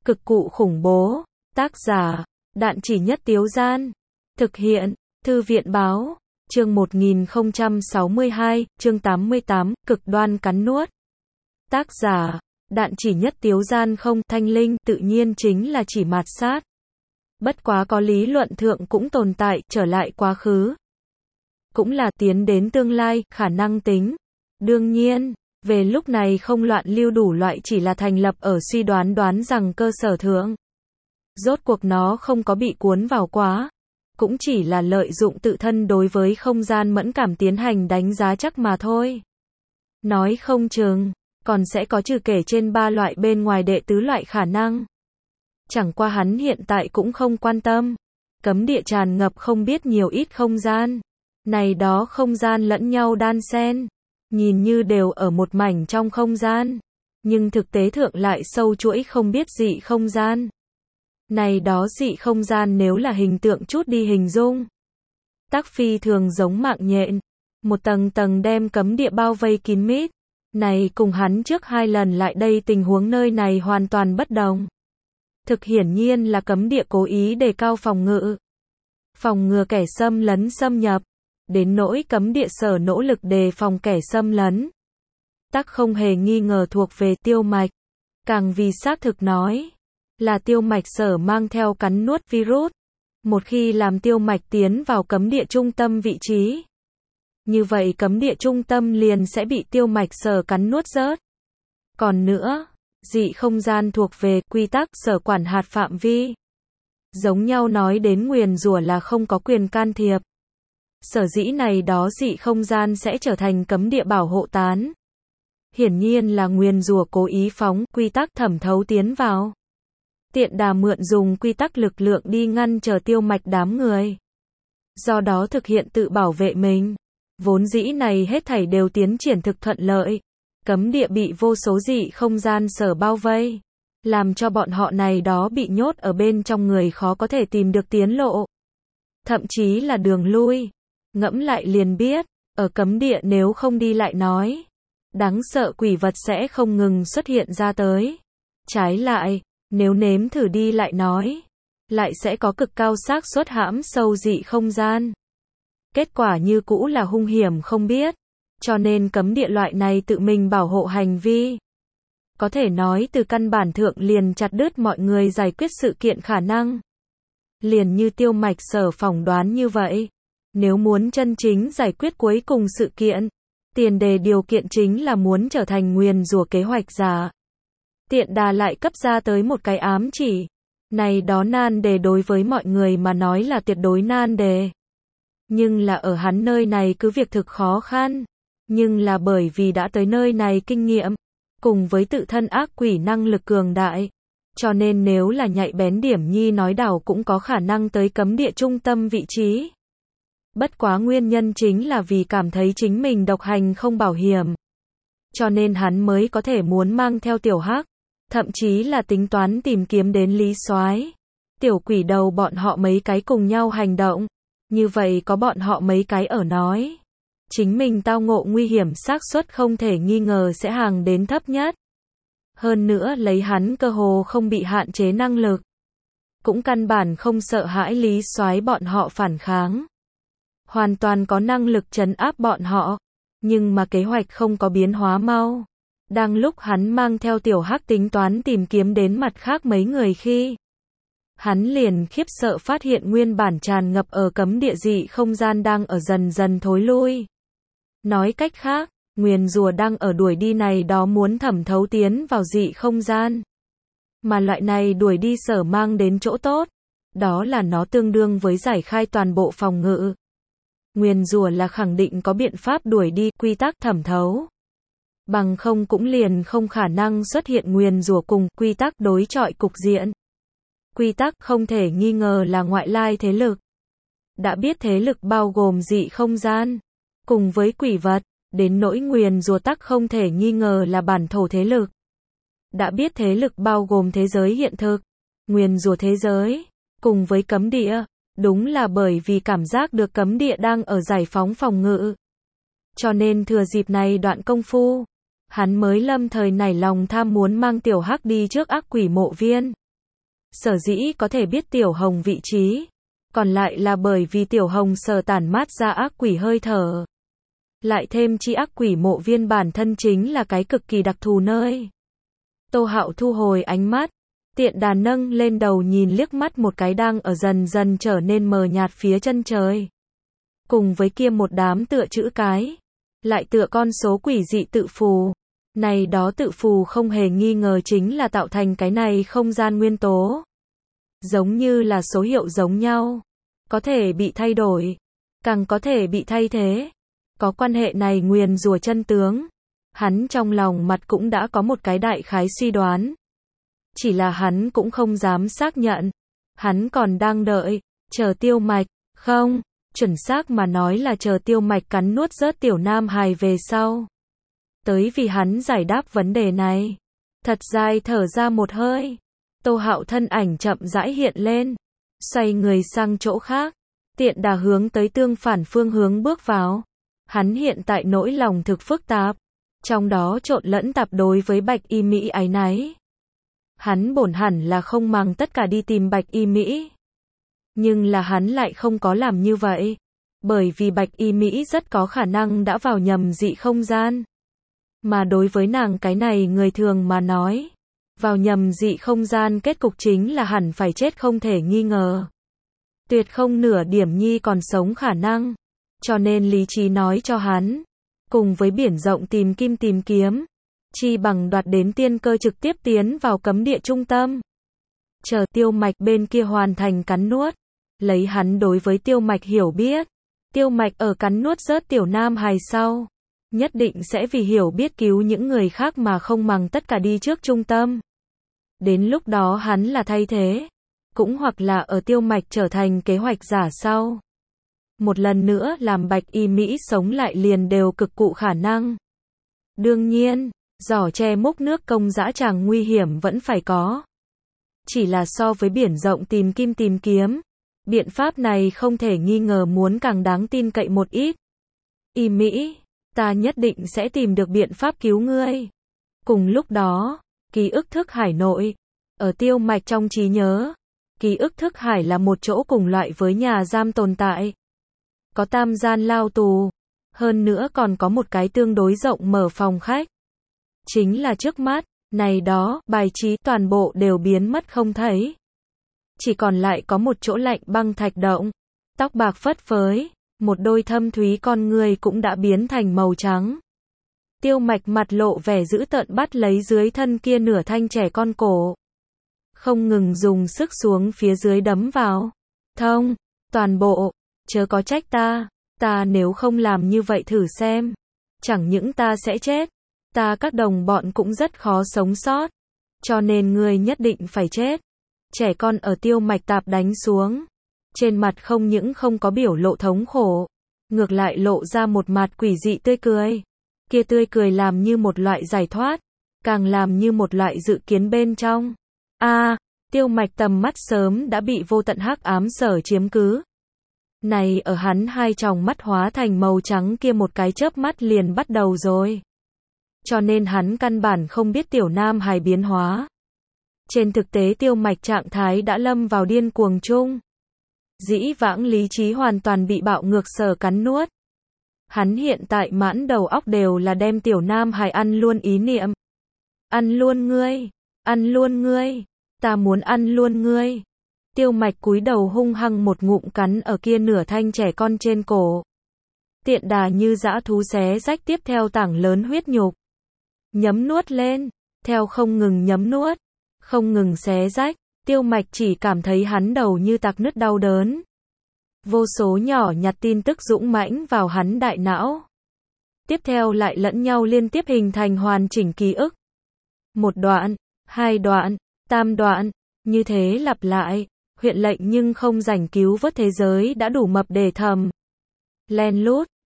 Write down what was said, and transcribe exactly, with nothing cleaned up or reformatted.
Cực cụ khủng bố. Tác giả, Đạn Chỉ Nhất Tiếu Gian. Thực hiện, Thư viện Báo. Chương một nghìn không trăm sáu mươi hai, chương tám mươi tám, cực đoan cắn nuốt. Tác giả, Đạn Chỉ Nhất Tiếu Gian. Không, thanh linh, tự nhiên chính là chỉ mạt sát. Bất quá có lý luận thượng cũng tồn tại, trở lại quá khứ. Cũng là tiến đến tương lai, khả năng tính. Đương nhiên, về lúc này không loạn lưu đủ loại chỉ là thành lập ở suy đoán đoán rằng cơ sở thượng. Rốt cuộc nó không có bị cuốn vào quá. Cũng chỉ là lợi dụng tự thân đối với không gian mẫn cảm tiến hành đánh giá chắc mà thôi. Nói không chừng, còn sẽ có trừ kể trên ba loại bên ngoài đệ tứ loại khả năng. Chẳng qua hắn hiện tại cũng không quan tâm. Cấm địa tràn ngập không biết nhiều ít không gian. Này đó không gian lẫn nhau đan xen. Nhìn như đều ở một mảnh trong không gian. Nhưng thực tế thượng lại sâu chuỗi không biết dị không gian. Này đó dị không gian nếu là hình tượng chút đi hình dung. Tác phi thường giống mạng nhện. Một tầng tầng đem cấm địa bao vây kín mít. Này cùng hắn trước hai lần lại đây tình huống nơi này hoàn toàn bất đồng. Thực hiển nhiên là cấm địa cố ý đề cao phòng ngự. Phòng ngừa kẻ xâm lấn xâm nhập. Đến nỗi cấm địa sở nỗ lực đề phòng kẻ xâm lấn. Tắc không hề nghi ngờ thuộc về tiêu mạch. Càng vì xác thực nói. Là tiêu mạch sở mang theo cắn nuốt virus. Một khi làm tiêu mạch tiến vào cấm địa trung tâm vị trí. Như vậy cấm địa trung tâm liền sẽ bị tiêu mạch sở cắn nuốt rớt. Còn nữa, dị không gian thuộc về quy tắc sở quản hạt phạm vi. Giống nhau nói đến nguyền rủa là không có quyền can thiệp. Sở dĩ này đó dị không gian sẽ trở thành cấm địa bảo hộ tán. Hiển nhiên là nguyền rủa cố ý phóng quy tắc thẩm thấu tiến vào. Tiện đà mượn dùng quy tắc lực lượng đi ngăn chờ tiêu mạch đám người. Do đó thực hiện tự bảo vệ mình. Vốn dĩ này hết thảy đều tiến triển thực thuận lợi. Cấm địa bị vô số dị không gian sở bao vây. Làm cho bọn họ này đó bị nhốt ở bên trong người khó có thể tìm được tiến lộ. Thậm chí là đường lui. Ngẫm lại liền biết, ở cấm địa nếu không đi lại nói. Đáng sợ quỷ vật sẽ không ngừng xuất hiện ra tới. Trái lại, nếu nếm thử đi lại nói. Lại sẽ có cực cao xác suất hãm sâu dị không gian. Kết quả như cũ là hung hiểm không biết. Cho nên cấm địa loại này tự mình bảo hộ hành vi. Có thể nói từ căn bản thượng liền chặt đứt mọi người giải quyết sự kiện khả năng. Liền như tiêu mạch sở phỏng đoán như vậy. Nếu muốn chân chính giải quyết cuối cùng sự kiện, tiền đề điều kiện chính là muốn trở thành nguyền rủa kế hoạch giả. Tiện đà lại cấp ra tới một cái ám chỉ. Này đó nan đề đối với mọi người mà nói là tuyệt đối nan đề. Nhưng là ở hắn nơi này cứ việc thực khó khăn. Nhưng là bởi vì đã tới nơi này kinh nghiệm, cùng với tự thân ác quỷ năng lực cường đại. Cho nên nếu là nhạy bén điểm nhi nói đảo cũng có khả năng tới cấm địa trung tâm vị trí. Bất quá nguyên nhân chính là vì cảm thấy chính mình độc hành không bảo hiểm. Cho nên hắn mới có thể muốn mang theo tiểu hắc. Thậm chí là tính toán tìm kiếm đến Lý Soái. Tiểu quỷ đầu bọn họ mấy cái cùng nhau hành động. Như vậy có bọn họ mấy cái ở nói. Chính mình tao ngộ nguy hiểm xác suất không thể nghi ngờ sẽ hàng đến thấp nhất. Hơn nữa lấy hắn cơ hồ không bị hạn chế năng lực. Cũng căn bản không sợ hãi Lý Soái bọn họ phản kháng. Hoàn toàn có năng lực trấn áp bọn họ. Nhưng mà kế hoạch không có biến hóa mau. Đang lúc hắn mang theo tiểu hắc tính toán tìm kiếm đến mặt khác mấy người khi. Hắn liền khiếp sợ phát hiện nguyên bản tràn ngập ở cấm địa dị không gian đang ở dần dần thối lui. Nói cách khác, nguyền rủa đang ở đuổi đi này đó muốn thẩm thấu tiến vào dị không gian. Mà loại này đuổi đi sở mang đến chỗ tốt. Đó là nó tương đương với giải khai toàn bộ phòng ngự. Nguyền rủa là khẳng định có biện pháp đuổi đi quy tắc thẩm thấu. Bằng không cũng liền không khả năng xuất hiện nguyền rủa cùng quy tắc đối chọi cục diện. Quy tắc không thể nghi ngờ là ngoại lai thế lực. Đã biết thế lực bao gồm dị không gian, cùng với quỷ vật, đến nỗi nguyền rủa tắc không thể nghi ngờ là bản thổ thế lực. Đã biết thế lực bao gồm thế giới hiện thực, nguyền rủa thế giới, cùng với cấm địa, đúng là bởi vì cảm giác được cấm địa đang ở giải phóng phòng ngự. Cho nên thừa dịp này đoạn công phu, hắn mới lâm thời nảy lòng tham muốn mang tiểu hắc đi trước ác quỷ mộ viên. Sở dĩ có thể biết Tiểu Hồng vị trí, còn lại là bởi vì Tiểu Hồng sở tản mát ra ác quỷ hơi thở. Lại thêm chi ác quỷ mộ viên bản thân chính là cái cực kỳ đặc thù nơi. Tô Hạo thu hồi ánh mắt, tiện đà nâng lên đầu nhìn liếc mắt một cái đang ở dần dần trở nên mờ nhạt phía chân trời. Cùng với kia một đám tựa chữ cái, lại tựa con số quỷ dị tự phù. Này đó tự phù không hề nghi ngờ chính là tạo thành cái này không gian nguyên tố. Giống như là số hiệu giống nhau, có thể bị thay đổi, càng có thể bị thay thế. Có quan hệ này nguyền rủa chân tướng, hắn trong lòng mặt cũng đã có một cái đại khái suy đoán. Chỉ là hắn cũng không dám xác nhận, hắn còn đang đợi, chờ Tiêu Mạch, không, chuẩn xác mà nói là chờ Tiêu Mạch cắn nuốt rớt Tiểu Nam Hài về sau. Tới vì hắn giải đáp vấn đề này. Thật dài thở ra một hơi, Tô Hạo thân ảnh chậm rãi hiện lên, xoay người sang chỗ khác, tiện đà hướng tới tương phản phương hướng bước vào. Hắn hiện tại nỗi lòng thực phức tạp, trong đó trộn lẫn tạp đối với Bạch Y Mỹ áy náy. Hắn bổn hẳn là không mang tất cả đi tìm Bạch Y Mỹ. Nhưng là hắn lại không có làm như vậy, bởi vì Bạch Y Mỹ rất có khả năng đã vào nhầm dị không gian. Mà đối với nàng cái này người thường mà nói, vào nhầm dị không gian kết cục chính là hẳn phải chết không thể nghi ngờ. Tuyệt không nửa điểm nhi còn sống khả năng. Cho nên lý trí nói cho hắn, cùng với biển rộng tìm kim tìm kiếm, chi bằng đoạt đến tiên cơ trực tiếp tiến vào cấm địa trung tâm. Chờ Tiêu Mạch bên kia hoàn thành cắn nuốt, lấy hắn đối với Tiêu Mạch hiểu biết, Tiêu Mạch ở cắn nuốt rớt Tiểu Nam Hài sau, nhất định sẽ vì hiểu biết cứu những người khác mà không màng tất cả đi trước trung tâm. Đến lúc đó hắn là thay thế, cũng hoặc là ở Tiêu Mạch trở thành kế hoạch giả sau. Một lần nữa làm Bạch Y Mỹ sống lại liền đều cực cụ khả năng. Đương nhiên, giỏ che múc nước công dã tràng nguy hiểm vẫn phải có. Chỉ là so với biển rộng tìm kim tìm kiếm, biện pháp này không thể nghi ngờ muốn càng đáng tin cậy một ít. Y Mỹ, ta nhất định sẽ tìm được biện pháp cứu ngươi. Cùng lúc đó, ký ức thức hải nội, ở Tiêu Mạch trong trí nhớ, ký ức thức hải là một chỗ cùng loại với nhà giam tồn tại. Có tam gian lao tù, hơn nữa còn có một cái tương đối rộng mở phòng khách. Chính là trước mắt, này đó, bài trí toàn bộ đều biến mất không thấy. Chỉ còn lại có một chỗ lạnh băng thạch động, tóc bạc phất phới, một đôi thâm thúy con người cũng đã biến thành màu trắng. Tiêu Mạch mặt lộ vẻ dữ tợn bắt lấy dưới thân kia nửa thanh trẻ con cổ. Không ngừng dùng sức xuống phía dưới đấm vào. Thông, toàn bộ. Chớ có trách ta, ta nếu không làm như vậy thử xem, chẳng những ta sẽ chết, ta các đồng bọn cũng rất khó sống sót, cho nên ngươi nhất định phải chết. Trẻ con ở Tiêu Mạch tạp đánh xuống, trên mặt không những không có biểu lộ thống khổ, ngược lại lộ ra một mặt quỷ dị tươi cười. Kia tươi cười làm như một loại giải thoát, càng làm như một loại dự kiến bên trong. A, à, Tiêu Mạch tầm mắt sớm đã bị vô tận hắc ám sở chiếm cứ. Này ở hắn hai tròng mắt hóa thành màu trắng kia một cái chớp mắt liền bắt đầu rồi. Cho nên hắn căn bản không biết Tiểu Nam Hài biến hóa. Trên thực tế Tiêu Mạch trạng thái đã lâm vào điên cuồng chung. Dĩ vãng lý trí hoàn toàn bị bạo ngược sở cắn nuốt. Hắn hiện tại mãn đầu óc đều là đem Tiểu Nam Hài ăn luôn ý niệm. Ăn luôn ngươi, ăn luôn ngươi, ta muốn ăn luôn ngươi. Tiêu Mạch cúi đầu hung hăng một ngụm cắn ở kia nửa thanh trẻ con trên cổ. Tiện đà như dã thú xé rách tiếp theo tảng lớn huyết nhục. Nhấm nuốt lên, theo không ngừng nhấm nuốt, không ngừng xé rách, Tiêu Mạch chỉ cảm thấy hắn đầu như tạc nứt đau đớn. Vô số nhỏ nhặt tin tức dũng mãnh vào hắn đại não. Tiếp theo lại lẫn nhau liên tiếp hình thành hoàn chỉnh ký ức. Một đoạn, hai đoạn, tam đoạn, như thế lặp lại. Huyện lệnh nhưng không rảnh cứu vớt thế giới đã đủ mập để thầm. Len lút,